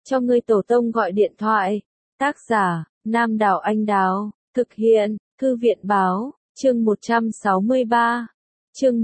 cho ngươi tổ tông gọi điện thoại. Tác giả, Nam Đảo Anh Đào, thực hiện, Thư viện Báo, chương 163. Chương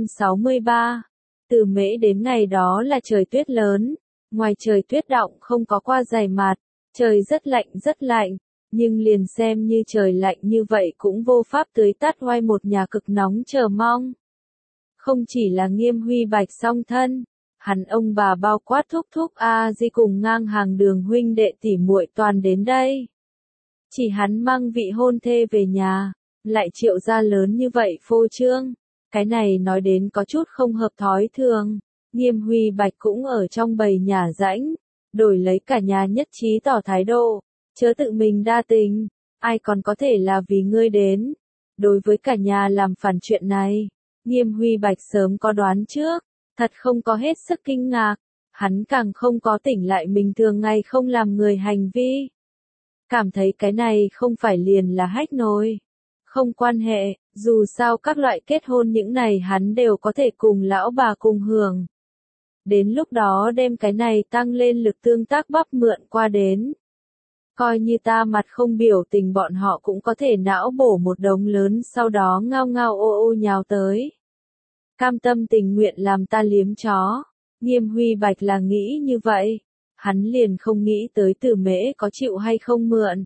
163. Từ Mễ đến ngày đó là trời tuyết lớn, ngoài trời tuyết đọng không có qua dày mạt, trời rất lạnh, nhưng liền xem như trời lạnh như vậy cũng vô pháp tưới tắt oai một nhà cực nóng chờ mong. Không chỉ là Nghiêm Huy Bạch song thân, hắn ông bà bao quát thúc a di cùng ngang hàng đường huynh đệ tỉ muội toàn đến đây. Chỉ hắn mang vị hôn thê về nhà, lại triệu gia lớn như vậy phô trương, cái này nói đến có chút không hợp thói thường. Nghiêm Huy Bạch cũng ở trong bầy nhà rãnh, đổi lấy cả nhà nhất trí tỏ thái độ, chớ tự mình đa tình, ai còn có thể là vì ngươi đến. Đối với cả nhà làm phản chuyện này, Nghiêm Huy Bạch sớm có đoán trước, thật không có hết sức kinh ngạc, hắn càng không có tỉnh lại mình thường ngày không làm người hành vi. Cảm thấy cái này không phải liền là hách nồi. Không quan hệ, dù sao các loại kết hôn những này hắn đều có thể cùng lão bà cùng hưởng. Đến lúc đó đem cái này tăng lên lực tương tác bắp mượn qua đến. Coi như ta mặt không biểu tình bọn họ cũng có thể não bổ một đống lớn sau đó ngao ngao ô ô nhào tới. Cam tâm tình nguyện làm ta liếm chó. Nghiêm Huy Bạch là nghĩ như vậy. Hắn liền không nghĩ tới Từ Mễ có chịu hay không mượn.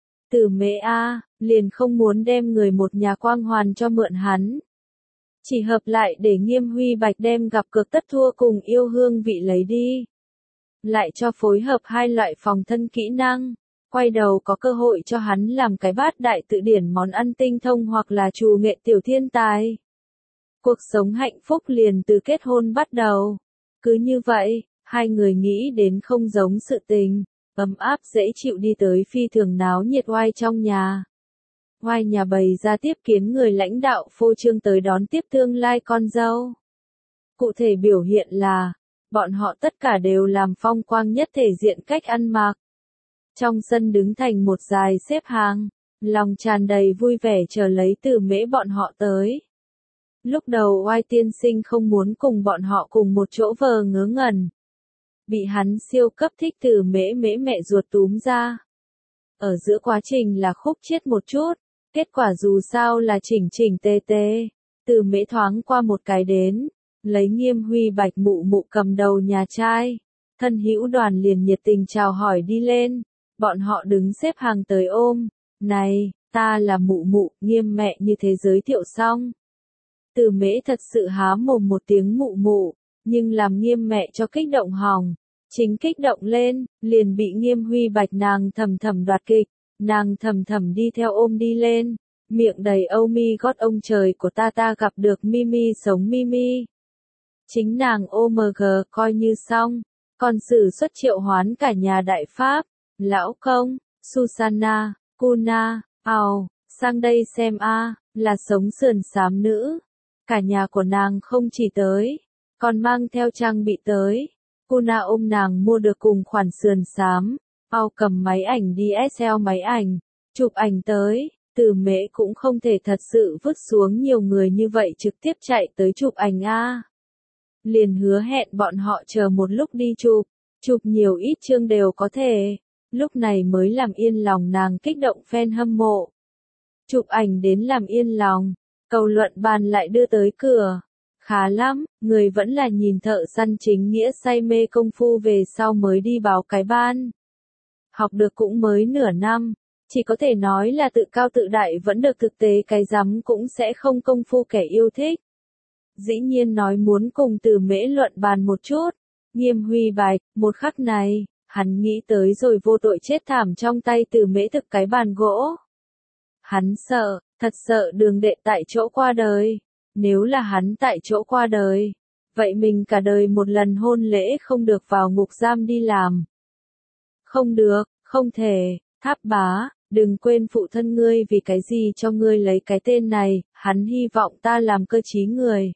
Từ Mễ liền không muốn đem người một nhà quang hoàn cho mượn hắn. Chỉ hợp lại để Nghiêm Huy Bạch đem gặp cược tất thua cùng yêu hương vị lấy đi. Lại cho phối hợp hai loại phòng thân kỹ năng. Quay đầu có cơ hội cho hắn làm cái bát đại tự điển món ăn tinh thông hoặc là trù nghệ tiểu thiên tài. Cuộc sống hạnh phúc liền từ kết hôn bắt đầu. Cứ như vậy, hai người nghĩ đến không giống sự tình, ấm áp dễ chịu đi tới phi thường náo nhiệt oai trong nhà. Oai nhà bày ra tiếp kiến người lãnh đạo phô trương tới đón tiếp tương lai con dâu. Cụ thể biểu hiện là, bọn họ tất cả đều làm phong quang nhất thể diện cách ăn mặc. Trong sân đứng thành một dài xếp hàng, lòng tràn đầy vui vẻ chờ lấy Từ Mễ bọn họ tới. Lúc đầu oai tiên sinh không muốn cùng bọn họ cùng một chỗ vờ ngớ ngẩn. Bị hắn siêu cấp thích Từ Mễ mẹ ruột túm ra. Ở giữa quá trình là khúc chết một chút, kết quả dù sao là chỉnh tề tề. Từ Mễ thoáng qua một cái đến, lấy Nghiêm Huy Bạch mụ cầm đầu nhà trai. Thân hữu đoàn liền nhiệt tình chào hỏi đi lên, bọn họ đứng xếp hàng tới ôm. Này, ta là mụ, Nghiêm mẹ như thế giới thiệu xong. Từ Mễ thật sự há mồm một tiếng mụ, nhưng làm Nghiêm mẹ cho kích động hỏng. Chính kích động lên, liền bị Nghiêm Huy Bạch nàng thầm đoạt kịch, nàng thầm đi theo ôm đi lên, miệng đầy âu mi gót ông trời của ta gặp được Mimi sống Mimi. Chính nàng OMG coi như xong, còn sử xuất triệu hoán cả nhà đại pháp, lão công, Susanna, Kuna, sang đây xem là sống sườn xám nữ. Cả nhà của nàng không chỉ tới, còn mang theo trang bị tới. Kuna ôm nàng mua được cùng khoản sườn xám, cầm máy ảnh DSLR máy ảnh, chụp ảnh tới. Từ Mễ cũng không thể thật sự vứt xuống nhiều người như vậy trực tiếp chạy tới chụp ảnh liền hứa hẹn bọn họ chờ một lúc đi chụp nhiều ít chương đều có thể. Lúc này mới làm yên lòng nàng kích động fan hâm mộ. Chụp ảnh đến làm yên lòng, cầu luận bàn lại đưa tới cửa. Khá lắm, người vẫn là nhìn thợ săn chính nghĩa say mê công phu về sau mới đi báo cái ban. Học được cũng mới nửa năm, chỉ có thể nói là tự cao tự đại vẫn được thực tế cái rắm cũng sẽ không công phu kẻ yêu thích. Dĩ nhiên nói muốn cùng Từ Mễ luận bàn một chút. Nghiêm Huy Bạch, một khắc này, hắn nghĩ tới rồi vô tội chết thảm trong tay Từ Mễ thực cái bàn gỗ. Hắn sợ, thật sợ Đường đệ tại chỗ qua đời. Nếu là hắn tại chỗ qua đời, vậy mình cả đời một lần hôn lễ không được vào ngục giam đi làm. Không được, không thể, Tháp bá, đừng quên phụ thân ngươi vì cái gì cho ngươi lấy cái tên này, hắn hy vọng ta làm cơ trí người.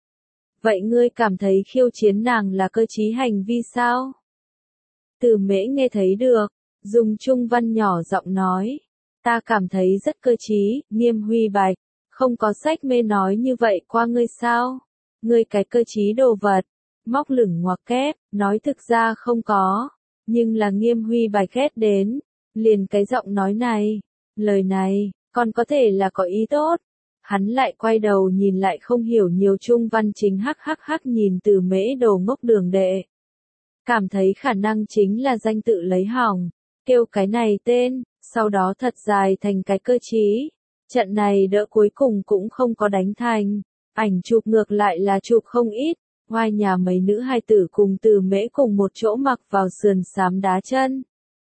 Vậy ngươi cảm thấy khiêu chiến nàng là cơ trí hành vi sao? Từ Mễ nghe thấy được, dùng trung văn nhỏ giọng nói. Ta cảm thấy rất cơ trí, Nghiêm Huy Bạch. Không có sách mê nói như vậy qua ngươi sao? Ngươi cái cơ trí đồ vật, móc lửng ngoặc kép, nói thực ra không có. Nhưng là Nghiêm Huy Bạch ghét đến, liền cái giọng nói này, lời này, còn có thể là có ý tốt. Hắn lại quay đầu nhìn lại không hiểu nhiều Trung Văn Chính hắc nhìn Từ Mễ đồ ngốc đường đệ. Cảm thấy khả năng chính là danh tự lấy hỏng, kêu cái này tên, sau đó thật dài thành cái cơ chí. Trận này đỡ cuối cùng cũng không có đánh thành, ảnh chụp ngược lại là chụp không ít, ngoài nhà mấy nữ hài tử cùng Từ Mễ cùng một chỗ mặc vào sườn xám đá chân.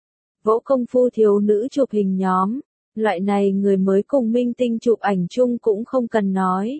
Vỗ công phu thiếu nữ chụp hình nhóm, loại này người mới cùng minh tinh chụp ảnh chung cũng không cần nói.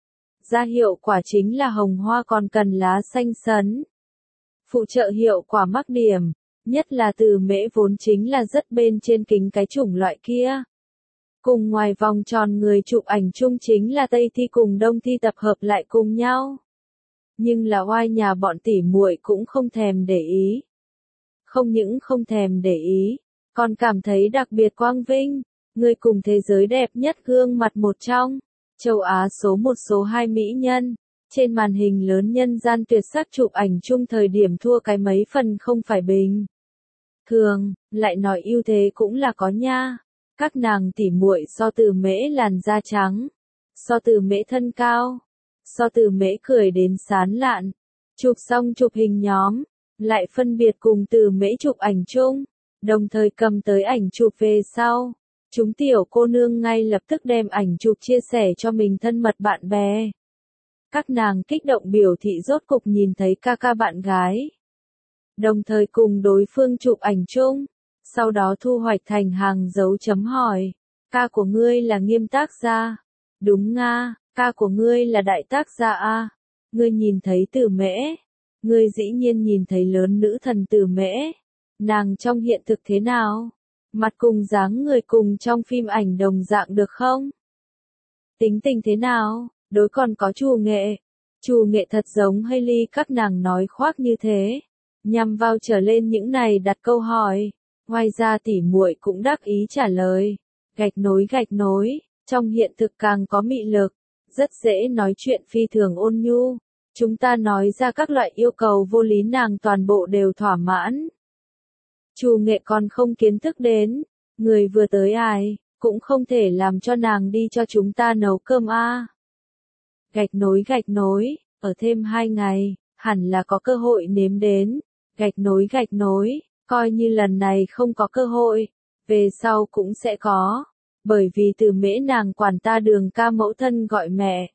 Ra hiệu quả chính là hồng hoa còn cần lá xanh sấn. Phụ trợ hiệu quả mắc điểm, nhất là Từ Mễ vốn chính là rất bên trên kính cái chủng loại kia. Cùng ngoài vòng tròn người chụp ảnh chung chính là Tây Thi cùng Đông Thi tập hợp lại cùng nhau. Nhưng là oai nhà bọn tỉ muội cũng không thèm để ý. Không những không thèm để ý, còn cảm thấy đặc biệt quang vinh, người cùng thế giới đẹp nhất gương mặt một trong, châu Á số 1 số 2 mỹ nhân. Trên màn hình lớn nhân gian tuyệt sắc chụp ảnh chung thời điểm thua cái mấy phần không phải bình thường, lại nói ưu thế cũng là có nha. Các nàng tỉ muội so Từ Mễ làn da trắng, so Từ Mễ thân cao, so Từ Mễ cười đến sán lạn. Chụp xong chụp hình nhóm, lại phân biệt cùng Từ Mễ chụp ảnh chung, đồng thời cầm tới ảnh chụp về sau. Chúng tiểu cô nương ngay lập tức đem ảnh chụp chia sẻ cho mình thân mật bạn bè. Các nàng kích động biểu thị rốt cục nhìn thấy ca ca bạn gái. Đồng thời cùng đối phương chụp ảnh chung, sau đó thu hoạch thành hàng dấu chấm hỏi. Ca của ngươi là Nghiêm tác gia. Đúng nga, ca của ngươi là Đại tác gia a. Ngươi nhìn thấy Từ Mễ. Ngươi dĩ nhiên nhìn thấy lớn nữ thần Từ Mễ. Nàng trong hiện thực thế nào? Mặt cùng dáng người cùng trong phim ảnh đồng dạng được không? Tính tình thế nào? Đối còn có Trù Nghệ. Trù Nghệ thật giống Hailey các nàng nói khoác như thế. Nhằm vào trở lên những này đặt câu hỏi. Ngoài ra tỉ muội cũng đắc ý trả lời. Gạch nối, trong hiện thực càng có mị lực. Rất dễ nói chuyện phi thường ôn nhu. Chúng ta nói ra các loại yêu cầu vô lý nàng toàn bộ đều thỏa mãn. Trù Nghệ còn không kiến thức đến. Người vừa tới ai, cũng không thể làm cho nàng đi cho chúng ta nấu cơm a. Gạch nối, ở thêm 2 ngày, hẳn là có cơ hội nếm đến. Gạch nối, coi như lần này không có cơ hội, về sau cũng sẽ có. Bởi vì Từ Mễ nàng quản ta Đường ca mẫu thân gọi mẹ.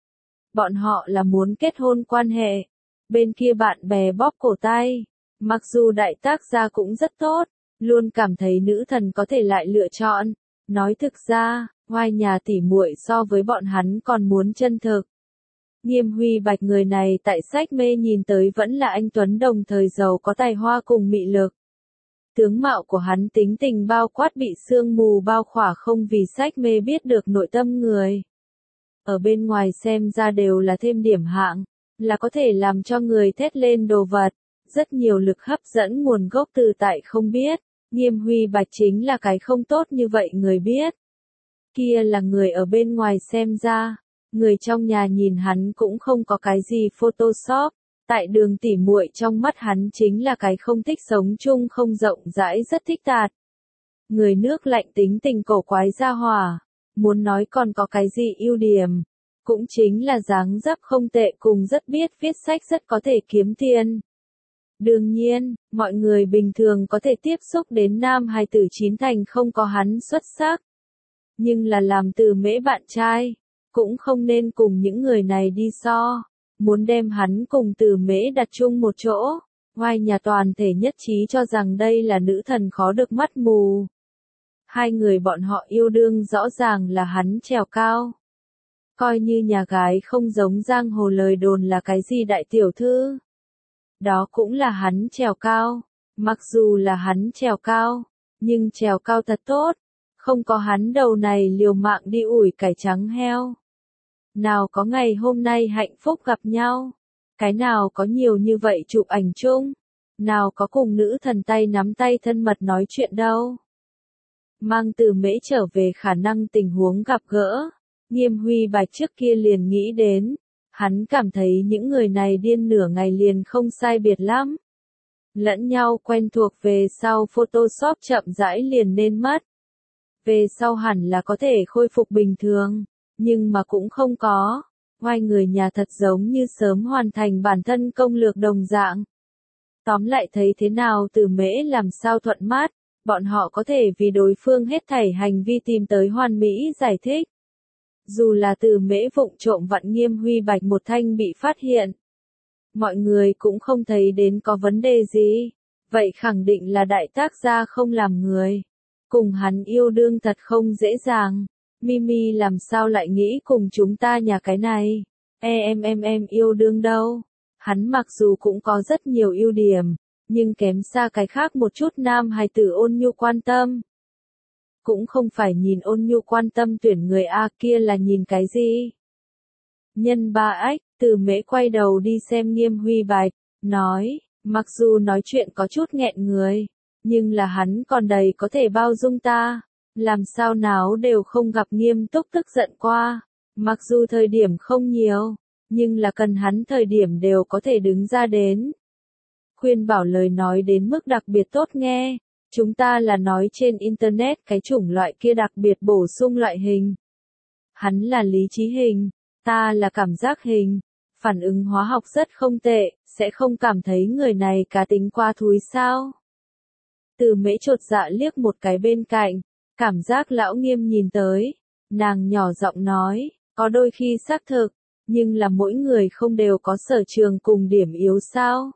Bọn họ là muốn kết hôn quan hệ. Bên kia bạn bè bóp cổ tay. Mặc dù Đại tác gia cũng rất tốt, luôn cảm thấy nữ thần có thể lại lựa chọn. Nói thực ra, oai nhà tỉ muội so với bọn hắn còn muốn chân thực. Nghiêm Huy Bạch người này tại sách mê nhìn tới vẫn là anh tuấn đồng thời giàu có tài hoa cùng mị lực. Tướng mạo của hắn tính tình bao quát bị sương mù bao khỏa không vì sách mê biết được nội tâm người. Ở bên ngoài xem ra đều là thêm điểm hạng, là có thể làm cho người thét lên đồ vật. Rất nhiều lực hấp dẫn nguồn gốc từ tại không biết. Nghiêm Huy Bạch chính là cái không tốt như vậy người biết. Kia là người ở bên ngoài xem ra. Người trong nhà nhìn hắn cũng không có cái gì Photoshop. Tại Đường tỉ muội trong mắt hắn chính là cái không thích sống chung không rộng rãi rất thích tạt. Người nước lạnh tính tình cổ quái ra hỏa. Muốn nói còn có cái gì ưu điểm. Cũng chính là dáng dấp không tệ cùng rất biết viết sách rất có thể kiếm tiền. Đương nhiên, mọi người bình thường có thể tiếp xúc đến nam hài tử chín thành không có hắn xuất sắc. Nhưng là làm Từ Mễ bạn trai, cũng không nên cùng những người này đi so. Muốn đem hắn cùng Từ Mễ đặt chung một chỗ. Ngoài nhà toàn thể nhất trí cho rằng đây là nữ thần khó được mắt mù. Hai người bọn họ yêu đương rõ ràng là hắn trèo cao. Coi như nhà gái không giống giang hồ lời đồn là cái gì đại tiểu thư. Đó cũng là hắn trèo cao. Mặc dù là hắn trèo cao, nhưng trèo cao thật tốt. Không có hắn đầu này liều mạng đi ủi cải trắng heo. Nào có ngày hôm nay hạnh phúc gặp nhau. Cái nào có nhiều như vậy chụp ảnh chung. Nào có cùng nữ thần tay nắm tay thân mật nói chuyện đâu. Mang Từ Mễ trở về khả năng tình huống gặp gỡ. Nghiêm Huy Bạch trước kia liền nghĩ đến. Hắn cảm thấy những người này điên nửa ngày liền không sai biệt lắm. Lẫn nhau quen thuộc về sau Photoshop chậm rãi liền nên mất. Về sau hẳn là có thể khôi phục bình thường, nhưng mà cũng không có. Hai người nhà thật giống như sớm hoàn thành bản thân công lược đồng dạng. Tóm lại thấy thế nào Từ Mễ làm sao thuận mát, bọn họ có thể vì đối phương hết thảy hành vi tìm tới hoàn mỹ giải thích. Dù là Từ Mễ vụng trộm vặn Nghiêm Huy Bạch một thanh bị phát hiện. Mọi người cũng không thấy đến có vấn đề gì. Vậy khẳng định là đại tác gia không làm người. Cùng hắn yêu đương thật không dễ dàng. Mimi làm sao lại nghĩ cùng chúng ta nhà cái này. Em yêu đương đâu. Hắn mặc dù cũng có rất nhiều ưu điểm, nhưng kém xa cái khác một chút nam hài tử ôn nhu quan tâm. Cũng không phải nhìn ôn nhu quan tâm tuyển người A kia là nhìn cái gì. Nhân ba ách, Từ Mễ quay đầu đi xem Nghiêm Huy Bạch, nói, mặc dù nói chuyện có chút nghẹn người, nhưng là hắn còn đầy có thể bao dung ta, làm sao nào đều không gặp nghiêm túc tức giận qua, mặc dù thời điểm không nhiều, nhưng là cần hắn thời điểm đều có thể đứng ra đến. Khuyên bảo lời nói đến mức đặc biệt tốt nghe, chúng ta là nói trên internet cái chủng loại kia đặc biệt bổ sung loại hình. Hắn là lý trí hình, ta là cảm giác hình, phản ứng hóa học rất không tệ, sẽ không cảm thấy người này cá tính qua thúi sao. Từ Mễ chột dạ liếc một cái bên cạnh, cảm giác lão Nghiêm nhìn tới, nàng nhỏ giọng nói, có đôi khi xác thực, nhưng là mỗi người không đều có sở trường cùng điểm yếu sao.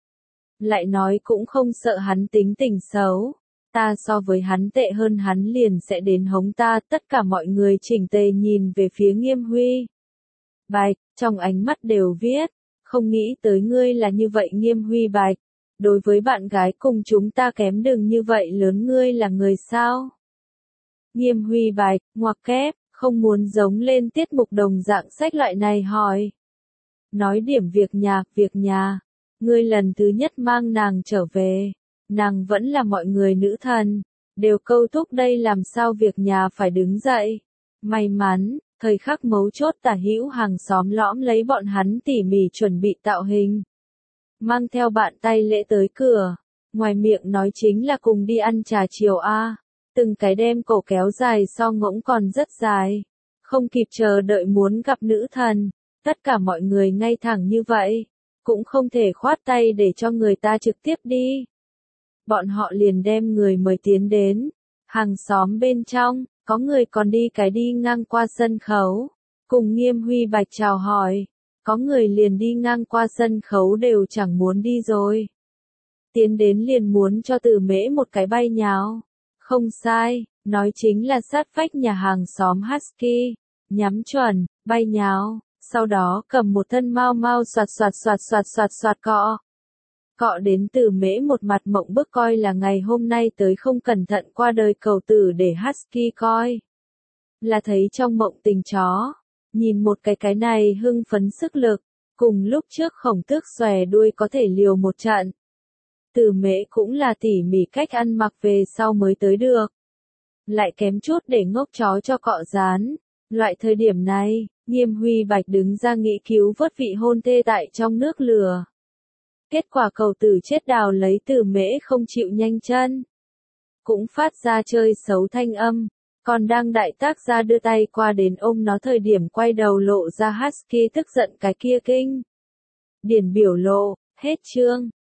Lại nói cũng không sợ hắn tính tình xấu, ta so với hắn tệ hơn hắn liền sẽ đến hống ta. Tất cả mọi người chỉnh tề nhìn về phía Nghiêm Huy Bạch, trong ánh mắt đều viết, không nghĩ tới ngươi là như vậy Nghiêm Huy Bạch, đối với bạn gái cùng chúng ta kém đừng như vậy lớn ngươi là người sao. Nghiêm Huy Bạch, ngoặc kép, không muốn giống lên tiết mục đồng dạng sách loại này hỏi. Nói điểm việc nhà, ngươi lần thứ nhất mang nàng trở về, nàng vẫn là mọi người nữ thần, đều câu thúc đây làm sao việc nhà phải đứng dậy. May mắn, thời khắc mấu chốt Tả Hữu hàng xóm lõm lấy bọn hắn tỉ mỉ chuẩn bị tạo hình. Mang theo bạn tay lễ tới cửa, ngoài miệng nói chính là cùng đi ăn trà chiều a. Từng cái đem cổ kéo dài so ngỗng còn rất dài, không kịp chờ đợi muốn gặp nữ thần, tất cả mọi người ngay thẳng như vậy, cũng không thể khoát tay để cho người ta trực tiếp đi. Bọn họ liền đem người mời tiến đến, hàng xóm bên trong, có người còn đi cái đi ngang qua sân khấu, cùng Nghiêm Huy Bạch chào hỏi, có người liền đi ngang qua sân khấu đều chẳng muốn đi rồi. Tiến đến liền muốn cho Từ Mễ một cái bay nhào. Không sai, nói chính là sát vách nhà hàng xóm Husky, nhắm chuẩn, bay nhào, sau đó cầm một thân mau mau soạt cọ. Cọ đến Từ Mễ một mặt mộng bức coi là ngày hôm nay tới không cẩn thận qua đời cầu tử để Husky coi. Là thấy trong mộng tình chó, nhìn một cái này hưng phấn sức lực, cùng lúc trước Khổng Tước xòe đuôi có thể liều một trận. Từ Mễ cũng là tỉ mỉ cách ăn mặc về sau mới tới được. Lại kém chút để ngốc chó cho cọ rán. Loại thời điểm này, Nghiêm Huy Bạch đứng ra nghĩ cứu vớt vị hôn thê tại trong nước lửa. Kết quả cầu tử chết đào lấy Từ Mễ không chịu nhanh chân. Cũng phát ra chơi xấu thanh âm. Còn đang đại tác gia đưa tay qua đến ôm nó thời điểm quay đầu lộ ra Husky tức giận cái kia kinh điển biểu lộ, hết chương.